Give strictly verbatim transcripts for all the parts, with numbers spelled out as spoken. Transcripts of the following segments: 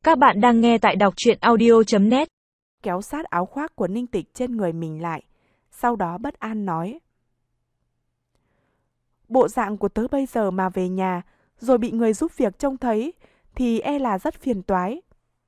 Các bạn đang nghe tại đọc truyện audio chấm net. Kéo sát áo khoác của Ninh Tịch trên người mình lại, sau đó bất an nói. Bộ dạng của tớ bây giờ mà về nhà, rồi bị người giúp việc trông thấy, thì e là rất phiền toái.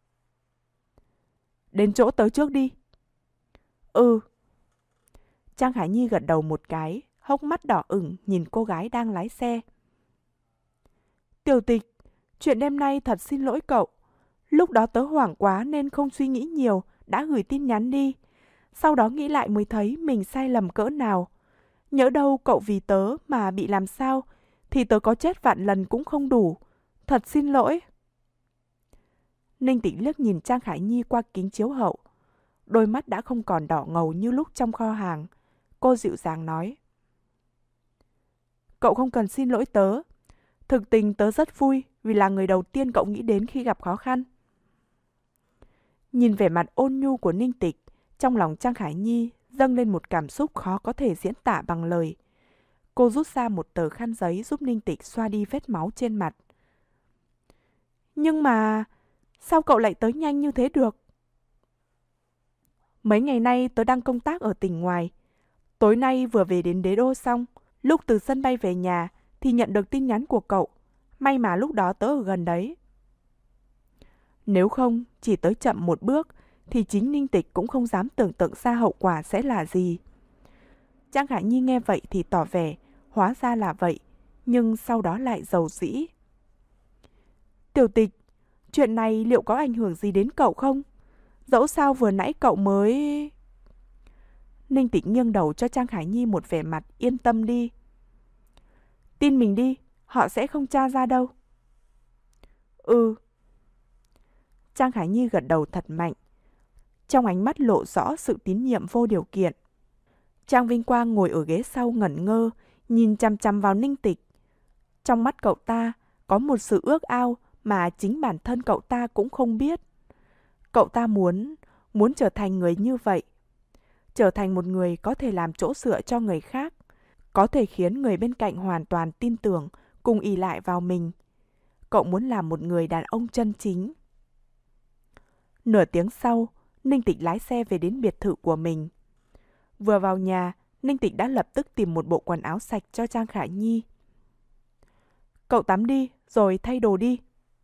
Đến chỗ tớ trước đi. Ừ. Trang Hải Nhi gật đầu một cái, hốc mắt đỏ ửng nhìn cô gái đang lái xe. Tiểu Tịch, chuyện đêm nay thật xin lỗi cậu. Lúc đó tớ hoảng quá nên không suy nghĩ nhiều, đã gửi tin nhắn đi. Sau đó nghĩ lại mới thấy mình sai lầm cỡ nào. Nhỡ đâu cậu vì tớ mà bị làm sao, thì tớ có chết vạn lần cũng không đủ. Thật xin lỗi. Ninh Tịch liếc nhìn Trang Khải Nhi qua kính chiếu hậu. Đôi mắt đã không còn đỏ ngầu như lúc trong kho hàng. Cô dịu dàng nói. Cậu không cần xin lỗi tớ. Thực tình tớ rất vui vì là người đầu tiên cậu nghĩ đến khi gặp khó khăn. Nhìn vẻ mặt ôn nhu của Ninh Tịch, trong lòng Trang Khải Nhi dâng lên một cảm xúc khó có thể diễn tả bằng lời. Cô rút ra một tờ khăn giấy giúp Ninh Tịch xoa đi vết máu trên mặt. Nhưng mà, sao cậu lại tới nhanh như thế được? Mấy ngày nay tớ đang công tác ở tỉnh ngoài. Tối nay vừa về đến Đế Đô xong, lúc từ sân bay về nhà thì nhận được tin nhắn của cậu. May mà lúc đó tớ ở gần đấy. Nếu không, chỉ tới chậm một bước, thì chính Ninh Tịch cũng không dám tưởng tượng ra hậu quả sẽ là gì. Trang Khải Nhi nghe vậy thì tỏ vẻ, hóa ra là vậy, nhưng sau đó lại dầu dĩ. Tiểu Tịch, chuyện này liệu có ảnh hưởng gì đến cậu không? Dẫu sao vừa nãy cậu mới... Ninh Tịch nghiêng đầu cho Trang Khải Nhi một vẻ mặt yên tâm đi. Tin mình đi, họ sẽ không tra ra đâu. Ừ. Trang Khải Nhi gật đầu thật mạnh. Trong ánh mắt lộ rõ sự tín nhiệm vô điều kiện. Trang Vinh Quang ngồi ở ghế sau ngẩn ngơ, nhìn chằm chằm vào Ninh Tịch. Trong mắt cậu ta có một sự ước ao mà chính bản thân cậu ta cũng không biết. Cậu ta muốn, muốn trở thành người như vậy. Trở thành một người có thể làm chỗ dựa cho người khác, có thể khiến người bên cạnh hoàn toàn tin tưởng, cùng ỷ lại vào mình. Cậu muốn làm một người đàn ông chân chính. Nửa tiếng sau, Ninh Tịch lái xe về đến biệt thự của mình. Vừa vào nhà, Ninh Tịch đã lập tức tìm một bộ quần áo sạch cho Trang Khải Nhi. Cậu tắm đi, rồi thay đồ đi.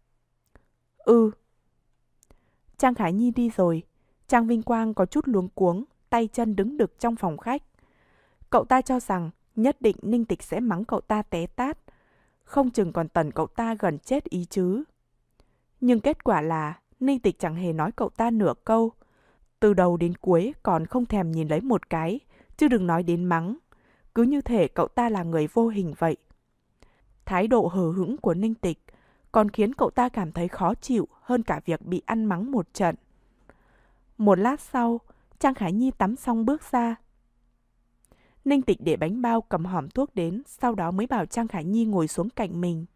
Ừ. Trang Khải Nhi đi rồi, Trang Vinh Quang có chút luống cuống, tay chân đứng đực trong phòng khách. Cậu ta cho rằng nhất định Ninh Tịch sẽ mắng cậu ta té tát, không chừng còn tẩn cậu ta gần chết ý chứ. Nhưng kết quả là Ninh Tịch chẳng hề nói cậu ta nửa câu. Từ đầu đến cuối còn không thèm nhìn lấy một cái, chứ đừng nói đến mắng. Cứ như thể cậu ta là người vô hình vậy. Thái độ hờ hững của Ninh Tịch còn khiến cậu ta cảm thấy khó chịu hơn cả việc bị ăn mắng một trận. Một lát sau, Trang Khải Nhi tắm xong bước ra. Ninh Tịch để bánh bao cầm hòm thuốc đến, sau đó mới bảo Trang Khải Nhi ngồi xuống cạnh mình.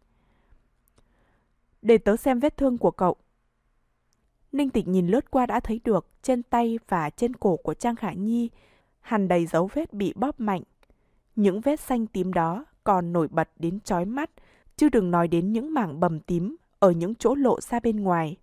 Để tớ xem vết thương của cậu. Ninh Tịch nhìn lướt qua đã thấy được trên tay và trên cổ của Trang Khải Nhi hằn đầy dấu vết bị bóp mạnh. Những vết xanh tím đó còn nổi bật đến chói mắt, chứ đừng nói đến những mảng bầm tím ở những chỗ lộ ra bên ngoài.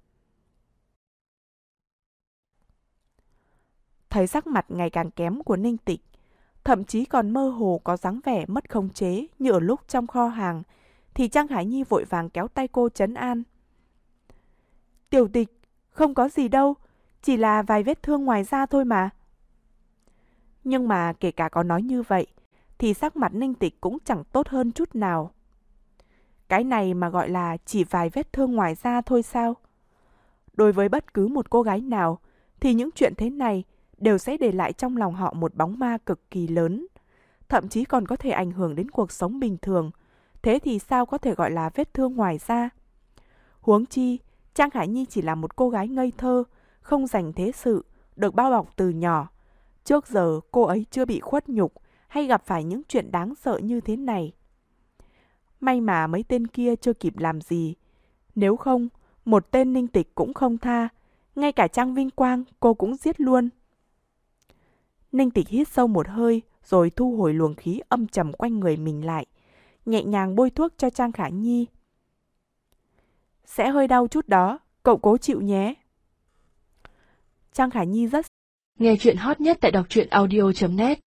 Thấy sắc mặt ngày càng kém của Ninh Tịch, thậm chí còn mơ hồ có dáng vẻ mất khống chế như ở lúc trong kho hàng, thì Trang Khải Nhi vội vàng kéo tay cô trấn an. Tiểu Tịch, không có gì đâu, chỉ là vài vết thương ngoài da thôi mà. Nhưng mà kể cả có nói như vậy, thì sắc mặt Ninh Tịch cũng chẳng tốt hơn chút nào. Cái này mà gọi là chỉ vài vết thương ngoài da thôi sao? Đối với bất cứ một cô gái nào, thì những chuyện thế này đều sẽ để lại trong lòng họ một bóng ma cực kỳ lớn. Thậm chí còn có thể ảnh hưởng đến cuộc sống bình thường. Thế thì sao có thể gọi là vết thương ngoài da? Huống chi, Trang Khải Nhi chỉ là một cô gái ngây thơ, không dành thế sự, được bao bọc từ nhỏ. Trước giờ cô ấy chưa bị khuất nhục hay gặp phải những chuyện đáng sợ như thế này. May mà mấy tên kia chưa kịp làm gì. Nếu không, một tên Ninh Tịch cũng không tha. Ngay cả Trang Vinh Quang cô cũng giết luôn. Ninh Tịch hít sâu một hơi rồi thu hồi luồng khí âm trầm quanh người mình lại. Nhẹ nhàng bôi thuốc cho Trang Khải Nhi. Sẽ hơi đau chút đó, Cậu cố chịu nhé. Trang Khải Nhi rất Nghe chuyện hot nhất tại đọc truyện audio chấm net